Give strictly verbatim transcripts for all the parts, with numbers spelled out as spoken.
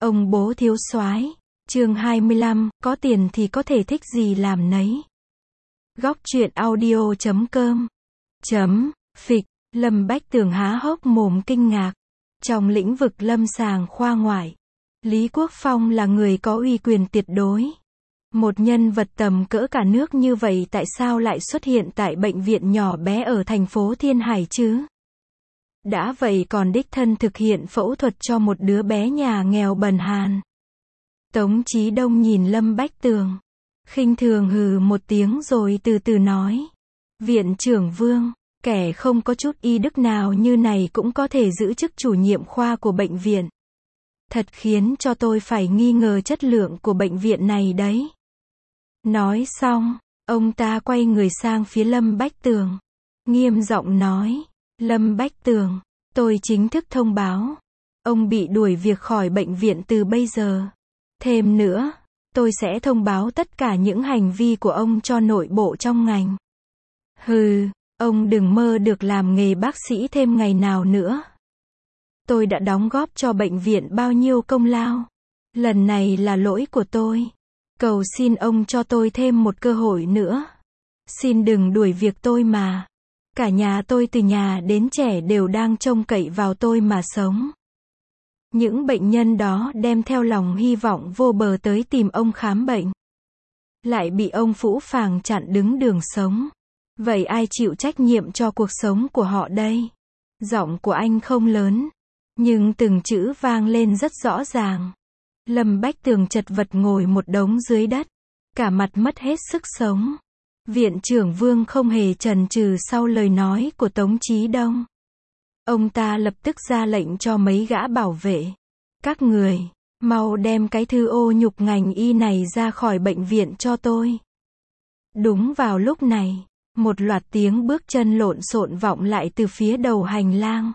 Ông bố thiếu soái. Chương hai mươi lăm, có tiền thì có thể thích gì làm nấy. Góc truyện audio chấm com. Chấm, phịch, Lâm Bách Tường há hốc mồm kinh ngạc. Trong lĩnh vực lâm sàng khoa ngoại, Lý Quốc Phong là người có uy quyền tuyệt đối. Một nhân vật tầm cỡ cả nước như vậy tại sao lại xuất hiện tại bệnh viện nhỏ bé ở thành phố Thiên Hải chứ? Đã vậy còn đích thân thực hiện phẫu thuật cho một đứa bé nhà nghèo bần hàn. Tống Chí Đông nhìn Lâm Bách Tường, khinh thường hừ một tiếng rồi từ từ nói. Viện trưởng Vương, kẻ không có chút y đức nào như này cũng có thể giữ chức chủ nhiệm khoa của bệnh viện. Thật khiến cho tôi phải nghi ngờ chất lượng của bệnh viện này đấy. Nói xong, ông ta quay người sang phía Lâm Bách Tường, nghiêm giọng nói. Lâm Bách Tường, tôi chính thức thông báo, ông bị đuổi việc khỏi bệnh viện từ bây giờ. Thêm nữa, tôi sẽ thông báo tất cả những hành vi của ông cho nội bộ trong ngành. Hừ, ông đừng mơ được làm nghề bác sĩ thêm ngày nào nữa. Tôi đã đóng góp cho bệnh viện bao nhiêu công lao. Lần này là lỗi của tôi. Cầu xin ông cho tôi thêm một cơ hội nữa. Xin đừng đuổi việc tôi mà. Cả nhà tôi từ nhà đến trẻ đều đang trông cậy vào tôi mà sống. Những bệnh nhân đó đem theo lòng hy vọng vô bờ tới tìm ông khám bệnh. Lại bị ông phũ phàng chặn đứng đường sống. Vậy ai chịu trách nhiệm cho cuộc sống của họ đây? Giọng của anh không lớn, nhưng từng chữ vang lên rất rõ ràng. Lâm Bách Tường chật vật ngồi một đống dưới đất, cả mặt mất hết sức sống. Viện trưởng Vương không hề chần chừ sau lời nói của Tống Chí Đông. Ông ta lập tức ra lệnh cho mấy gã bảo vệ. Các người, mau đem cái thư ô nhục ngành y này ra khỏi bệnh viện cho tôi. Đúng vào lúc này, một loạt tiếng bước chân lộn xộn vọng lại từ phía đầu hành lang.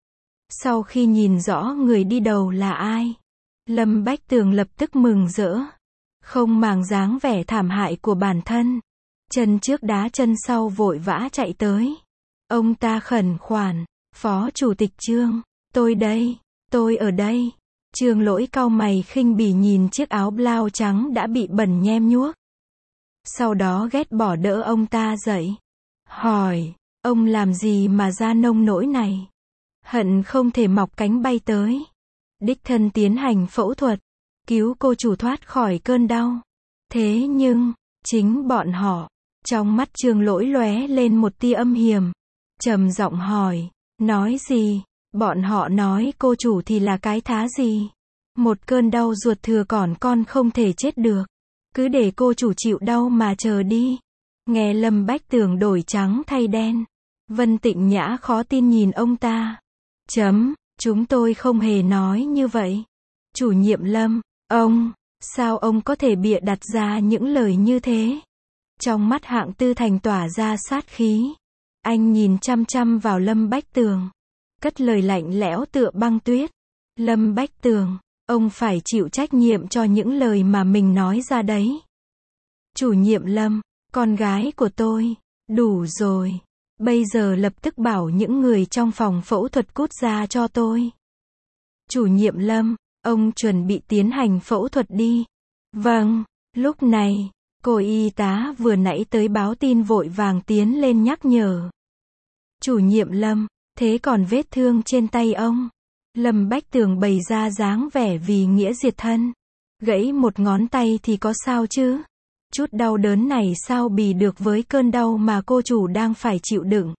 Sau khi nhìn rõ người đi đầu là ai, Lâm Bách Tường lập tức mừng rỡ, không màng dáng vẻ thảm hại của bản thân. Chân trước đá chân sau vội vã chạy tới. Ông ta khẩn khoản, Phó Chủ tịch Trương, tôi đây, tôi ở đây. Trương Lỗi cau mày khinh bỉ nhìn chiếc áo blau trắng đã bị bẩn nhem nhuốc. Sau đó ghét bỏ đỡ ông ta dậy. Hỏi, ông làm gì mà ra nông nỗi này? Hận không thể mọc cánh bay tới. Đích thân tiến hành phẫu thuật, cứu cô chủ thoát khỏi cơn đau. Thế nhưng, chính bọn họ, trong mắt Trương Lỗi lóe lên một tia âm hiểm. Trầm giọng hỏi, nói gì? Bọn họ nói cô chủ thì là cái thá gì? Một cơn đau ruột thừa còn con không thể chết được. Cứ để cô chủ chịu đau mà chờ đi. Nghe Lâm Bách Tường đổi trắng thay đen, Vân Tịnh Nhã khó tin nhìn ông ta. Chấm, chúng tôi không hề nói như vậy. Chủ nhiệm Lâm, ông, sao ông có thể bịa đặt ra những lời như thế? Trong mắt Hạng Tư Thành tỏa ra sát khí. Anh nhìn chăm chăm vào Lâm Bách Tường, cất lời lạnh lẽo tựa băng tuyết. Lâm Bách Tường, ông phải chịu trách nhiệm cho những lời mà mình nói ra đấy. Chủ nhiệm Lâm, con gái của tôi, đủ rồi. Bây giờ lập tức bảo những người trong phòng phẫu thuật cút ra cho tôi. Chủ nhiệm Lâm, ông chuẩn bị tiến hành phẫu thuật đi. Vâng, lúc này, cô y tá vừa nãy tới báo tin vội vàng tiến lên nhắc nhở. Chủ nhiệm Lâm, thế còn vết thương trên tay ông? Lâm Bách Tường bày ra dáng vẻ vì nghĩa diệt thân. Gãy một ngón tay thì có sao chứ? Chút đau đớn này sao bì được với cơn đau mà cô chủ đang phải chịu đựng.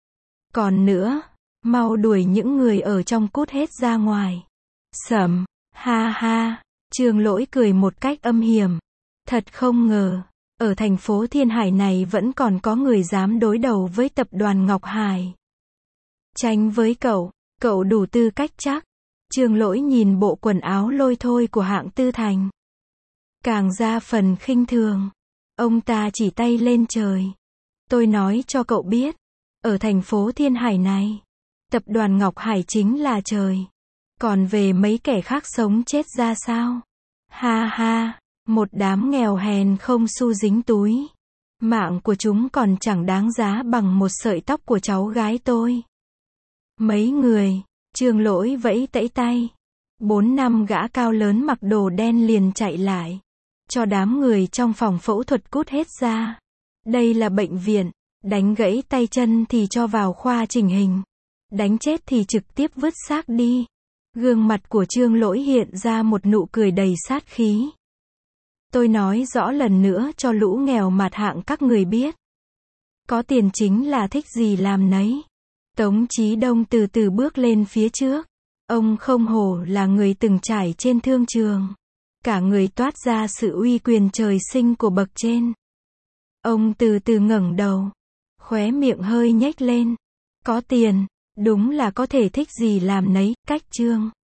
Còn nữa, mau đuổi những người ở trong cút hết ra ngoài. Sầm, ha ha, Trương Lỗi cười một cách âm hiểm. Thật không ngờ, ở thành phố Thiên Hải này vẫn còn có người dám đối đầu với tập đoàn Ngọc Hải. Tranh với cậu, cậu đủ tư cách chắc. Trương Lỗi nhìn bộ quần áo lôi thôi của Hạng Tư Thành, càng ra phần khinh thường. Ông ta chỉ tay lên trời. Tôi nói cho cậu biết, ở thành phố Thiên Hải này, tập đoàn Ngọc Hải chính là trời. Còn về mấy kẻ khác sống chết ra sao? Ha ha, một đám nghèo hèn không xu dính túi. Mạng của chúng còn chẳng đáng giá bằng một sợi tóc của cháu gái tôi. Mấy người, Trương Lỗi vẫy tẫy tay. Bốn năm gã cao lớn mặc đồ đen liền chạy lại. Cho đám người trong phòng phẫu thuật cút hết ra. Đây là bệnh viện. Đánh gãy tay chân thì cho vào khoa chỉnh hình. Đánh chết thì trực tiếp vứt xác đi. Gương mặt của Trương Lỗi hiện ra một nụ cười đầy sát khí. Tôi nói rõ lần nữa cho lũ nghèo mạt hạng các người biết. Có tiền chính là thích gì làm nấy. Tống Chí Đông từ từ bước lên phía trước. Ông không hổ là người từng trải trên thương trường. Cả người toát ra sự uy quyền trời sinh của bậc trên. Ông từ từ ngẩng đầu. Khóe miệng hơi nhếch lên. Có tiền, đúng là có thể thích gì làm nấy, cách Trương